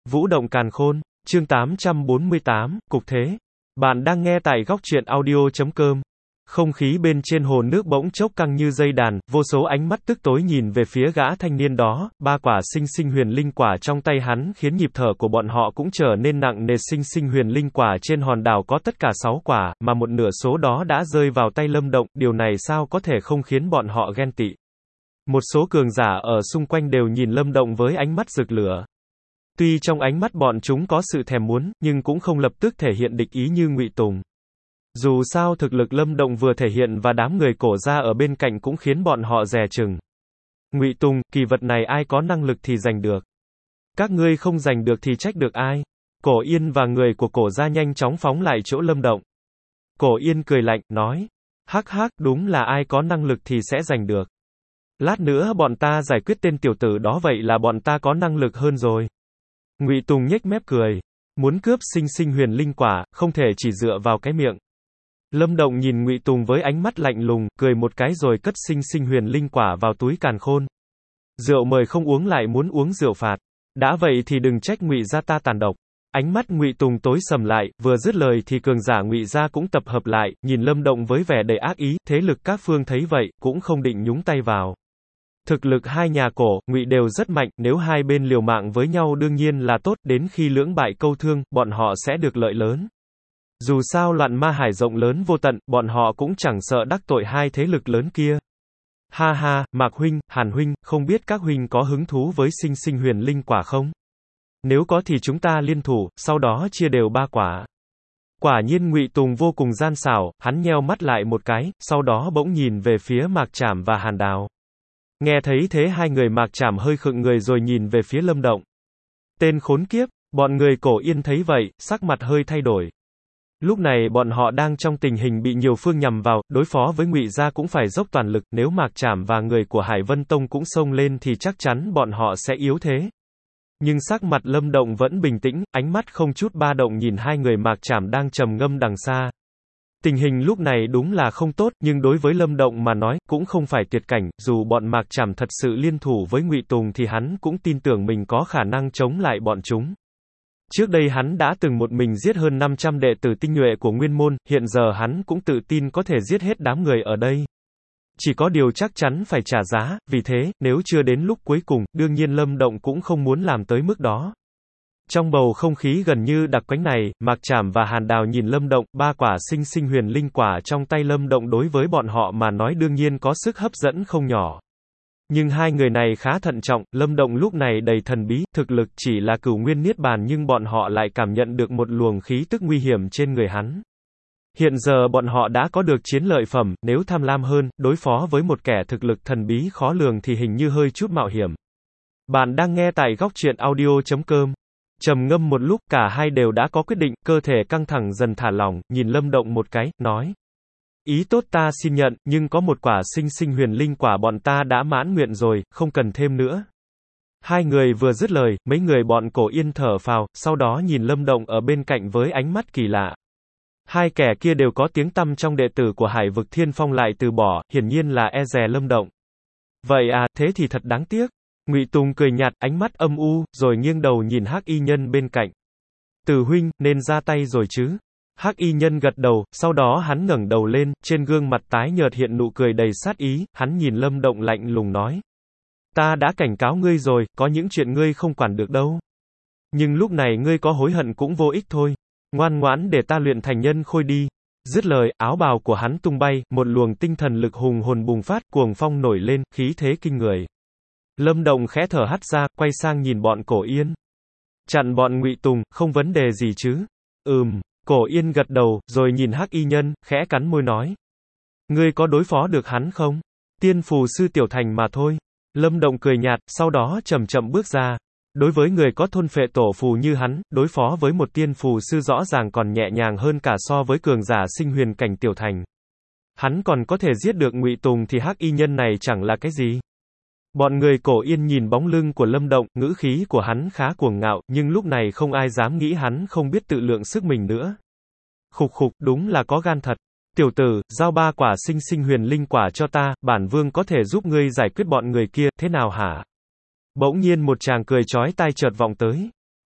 Vũ động càn khôn, chương 848, Cục thế. Bạn đang nghe tại góc truyện audio.com. Không khí bên trên hồ nước bỗng chốc căng như dây đàn, vô số ánh mắt tức tối nhìn về phía gã thanh niên đó, ba quả sinh sinh huyền linh quả trong tay hắn khiến nhịp thở của bọn họ cũng trở nên nặng nề. Sinh sinh huyền linh quả trên hòn đảo có tất cả 6 quả, mà một nửa số đó đã rơi vào tay Lâm Động, điều này sao có thể không khiến bọn họ ghen tị. Một số cường giả ở xung quanh đều nhìn Lâm Động với ánh mắt rực lửa. Tuy trong ánh mắt bọn chúng có sự thèm muốn, nhưng cũng không lập tức thể hiện địch ý như Ngụy Tùng. Dù sao thực lực Lâm Động vừa thể hiện và đám người cổ gia ở bên cạnh cũng khiến bọn họ dè chừng. Ngụy Tùng, kỳ vật này ai có năng lực thì giành được. Các ngươi không giành được thì trách được ai? Cổ Yên và người của cổ gia nhanh chóng phóng lại chỗ Lâm Động. Cổ Yên cười lạnh, nói. Hắc hắc, đúng là ai có năng lực thì sẽ giành được. Lát nữa bọn ta giải quyết tên tiểu tử đó, vậy là bọn ta có năng lực hơn rồi. Ngụy Tùng nhếch mép cười. Muốn cướp sinh sinh huyền linh quả, không thể chỉ dựa vào cái miệng. Lâm Động nhìn Ngụy Tùng với ánh mắt lạnh lùng, cười một cái rồi cất sinh sinh huyền linh quả vào túi càn khôn. Rượu mời không uống lại muốn uống rượu phạt. Đã vậy thì đừng trách Ngụy gia ta tàn độc. Ánh mắt Ngụy Tùng tối sầm lại, vừa dứt lời thì cường giả Ngụy gia cũng tập hợp lại, nhìn Lâm Động với vẻ đầy ác ý, thế lực các phương thấy vậy, cũng không định nhúng tay vào. Thực lực hai nhà cổ, Ngụy đều rất mạnh, nếu hai bên liều mạng với nhau đương nhiên là tốt, đến khi lưỡng bại câu thương, bọn họ sẽ được lợi lớn. Dù sao loạn ma hải rộng lớn vô tận, bọn họ cũng chẳng sợ đắc tội hai thế lực lớn kia. Ha ha, Mạc huynh, Hàn huynh, không biết các huynh có hứng thú với sinh sinh huyền linh quả không? Nếu có thì chúng ta liên thủ, sau đó chia đều 3 quả. Quả nhiên Ngụy Tùng vô cùng gian xảo, hắn nheo mắt lại một cái, sau đó bỗng nhìn về phía Mạc Trảm và Hàn Đào. Nghe thấy thế hai người Mạc Trảm hơi khựng người rồi nhìn về phía Lâm Động. Tên khốn kiếp, bọn người Cổ Yên thấy vậy, sắc mặt hơi thay đổi. Lúc này bọn họ đang trong tình hình bị nhiều phương nhằm vào, đối phó với Ngụy gia cũng phải dốc toàn lực, nếu Mạc Trảm và người của Hải Vân Tông cũng xông lên thì chắc chắn bọn họ sẽ yếu thế. Nhưng sắc mặt Lâm Động vẫn bình tĩnh, ánh mắt không chút ba động nhìn hai người Mạc Trảm đang trầm ngâm đằng xa. Tình hình lúc này đúng là không tốt, nhưng đối với Lâm Động mà nói, cũng không phải tuyệt cảnh, dù bọn Mạc Trảm thật sự liên thủ với Ngụy Tùng thì hắn cũng tin tưởng mình có khả năng chống lại bọn chúng. Trước đây hắn đã từng một mình giết hơn 500 đệ tử tinh nhuệ của Nguyên Môn, hiện giờ hắn cũng tự tin có thể giết hết đám người ở đây. Chỉ có điều chắc chắn phải trả giá, vì thế, nếu chưa đến lúc cuối cùng, đương nhiên Lâm Động cũng không muốn làm tới mức đó. Trong bầu không khí gần như đặc quánh này, Mạc Trảm và Hàn Đào nhìn Lâm Động, 3 quả sinh sinh huyền linh quả trong tay Lâm Động đối với bọn họ mà nói đương nhiên có sức hấp dẫn không nhỏ. Nhưng hai người này khá thận trọng, Lâm Động lúc này đầy thần bí, thực lực chỉ là cửu nguyên niết bàn nhưng bọn họ lại cảm nhận được một luồng khí tức nguy hiểm trên người hắn. Hiện giờ bọn họ đã có được chiến lợi phẩm, nếu tham lam hơn, đối phó với một kẻ thực lực thần bí khó lường thì hình như hơi chút mạo hiểm. Bạn đang nghe tại góc truyện audio.com. Trầm ngâm một lúc, cả hai đều đã có quyết định, cơ thể căng thẳng dần thả lỏng, nhìn Lâm Động một cái, nói. Ý tốt ta xin nhận, nhưng có một quả sinh sinh huyền linh quả bọn ta đã mãn nguyện rồi, không cần thêm nữa. Hai người vừa dứt lời, mấy người bọn Cổ Yên thở phào, sau đó nhìn Lâm Động ở bên cạnh với ánh mắt kỳ lạ. Hai kẻ kia đều có tiếng tăm trong đệ tử của Hải vực Thiên Phong lại từ bỏ, hiển nhiên là e dè Lâm Động. Vậy à, thế thì thật đáng tiếc. Ngụy Tùng cười nhạt, ánh mắt âm u, rồi nghiêng đầu nhìn Hắc Y Nhân bên cạnh. Từ huynh, nên ra tay rồi chứ? Hắc Y Nhân gật đầu, sau đó hắn ngẩng đầu lên, trên gương mặt tái nhợt hiện nụ cười đầy sát ý, hắn nhìn Lâm Động lạnh lùng nói. Ta đã cảnh cáo ngươi rồi, có những chuyện ngươi không quản được đâu. Nhưng lúc này ngươi có hối hận cũng vô ích thôi. Ngoan ngoãn để ta luyện thành nhân khôi đi. Dứt lời, áo bào của hắn tung bay, một luồng tinh thần lực hùng hồn bùng phát, cuồng phong nổi lên, khí thế kinh người. Lâm Động khẽ thở hắt ra, quay sang nhìn bọn Cổ Yên. Chặn bọn Ngụy Tùng, không vấn đề gì chứ? Cổ Yên gật đầu, rồi nhìn Hắc Y Nhân, khẽ cắn môi nói. Ngươi có đối phó được hắn không? Tiên phù sư tiểu thành mà thôi. Lâm Động cười nhạt, sau đó chậm chậm bước ra. Đối với người có thôn phệ tổ phù như hắn, đối phó với một tiên phù sư rõ ràng còn nhẹ nhàng hơn cả so với cường giả sinh huyền cảnh tiểu thành. Hắn còn có thể giết được Ngụy Tùng thì Hắc Y Nhân này chẳng là cái gì. Bọn người Cổ Yên nhìn bóng lưng của Lâm Động, ngữ khí của hắn khá cuồng ngạo, nhưng lúc này không ai dám nghĩ hắn không biết tự lượng sức mình nữa. Khục khục, đúng là có gan thật. Tiểu tử, giao 3 quả sinh sinh huyền linh quả cho ta, bản vương có thể giúp ngươi giải quyết bọn người kia, thế nào hả? Bỗng nhiên một tràng cười chói tai chợt vọng tới.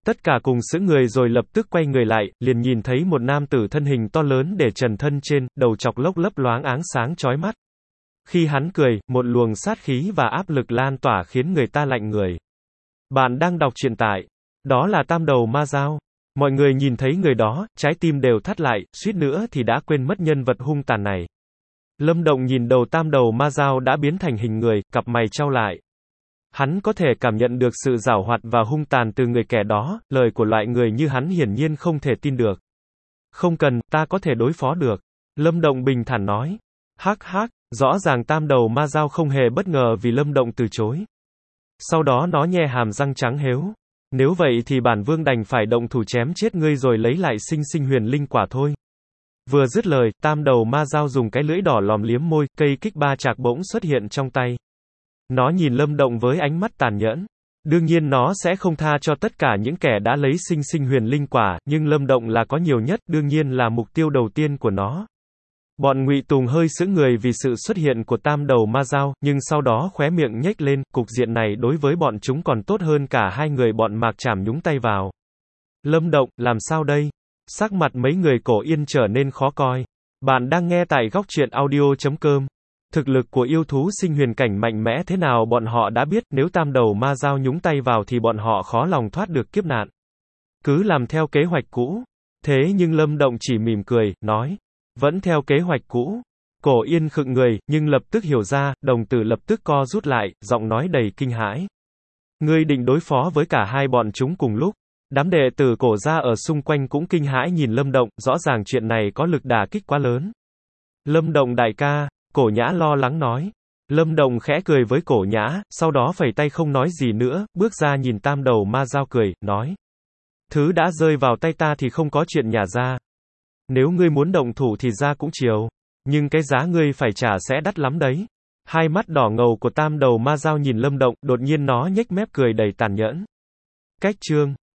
Tất cả cùng sững người rồi lập tức quay người lại, liền nhìn thấy một nam tử thân hình to lớn để trần thân trên, đầu chọc lốc lấp loáng áng sáng chói mắt. Khi hắn cười, một luồng sát khí và áp lực lan tỏa khiến người ta lạnh người. Bạn đang đọc truyện tại. Đó là Tam Đầu Ma Dao. Mọi người nhìn thấy người đó, trái tim đều thắt lại, suýt nữa thì đã quên mất nhân vật hung tàn này. Lâm Động nhìn đầu Tam Đầu Ma Dao đã biến thành hình người, cặp mày chau lại. Hắn có thể cảm nhận được sự giảo hoạt và hung tàn từ người kẻ đó, lời của loại người như hắn hiển nhiên không thể tin được. Không cần, ta có thể đối phó được. Lâm Động bình thản nói. Hắc hắc, rõ ràng Tam Đầu Ma Dao không hề bất ngờ vì Lâm Động từ chối. Sau đó nó nhe hàm răng trắng hếu. Nếu vậy thì bản vương đành phải động thủ chém chết ngươi rồi lấy lại sinh sinh huyền linh quả thôi. Vừa dứt lời, Tam Đầu Ma Dao dùng cái lưỡi đỏ lòm liếm môi, cây kích ba chạc bỗng xuất hiện trong tay. Nó nhìn Lâm Động với ánh mắt tàn nhẫn. Đương nhiên nó sẽ không tha cho tất cả những kẻ đã lấy sinh sinh huyền linh quả, nhưng Lâm Động là có nhiều nhất, đương nhiên là mục tiêu đầu tiên của nó. Bọn Ngụy Tùng hơi sững người vì sự xuất hiện của Tam Đầu Ma Dao, nhưng sau đó khóe miệng nhếch lên, cục diện này đối với bọn chúng còn tốt hơn cả hai người bọn Mạc Trảm nhúng tay vào. Lâm Động, làm sao đây? Sắc mặt mấy người Cổ Yên trở nên khó coi. Bạn đang nghe tại góc truyện audio.com. Thực lực của yêu thú sinh huyền cảnh mạnh mẽ thế nào bọn họ đã biết, nếu Tam Đầu Ma Dao nhúng tay vào thì bọn họ khó lòng thoát được kiếp nạn. Cứ làm theo kế hoạch cũ. Thế nhưng Lâm Động chỉ mỉm cười, nói. Vẫn theo kế hoạch cũ. Cổ Yên khựng người, nhưng lập tức hiểu ra, đồng tử lập tức co rút lại, giọng nói đầy kinh hãi. Ngươi định đối phó với cả hai bọn chúng cùng lúc. Đám đệ tử Cổ gia ở xung quanh cũng kinh hãi nhìn Lâm Động, rõ ràng chuyện này có lực đả kích quá lớn. Lâm Động đại ca, Cổ Nhã lo lắng nói. Lâm Động khẽ cười với Cổ Nhã, sau đó phẩy tay không nói gì nữa, bước ra nhìn Tam Đầu Ma Dao cười, nói. Thứ đã rơi vào tay ta thì không có chuyện nhả ra. Nếu ngươi muốn động thủ thì ra cũng chiều. Nhưng cái giá ngươi phải trả sẽ đắt lắm đấy. Hai mắt đỏ ngầu của Tam Đầu Ma Dao nhìn Lâm Động, đột nhiên nó nhếch mép cười đầy tàn nhẫn. Cách chương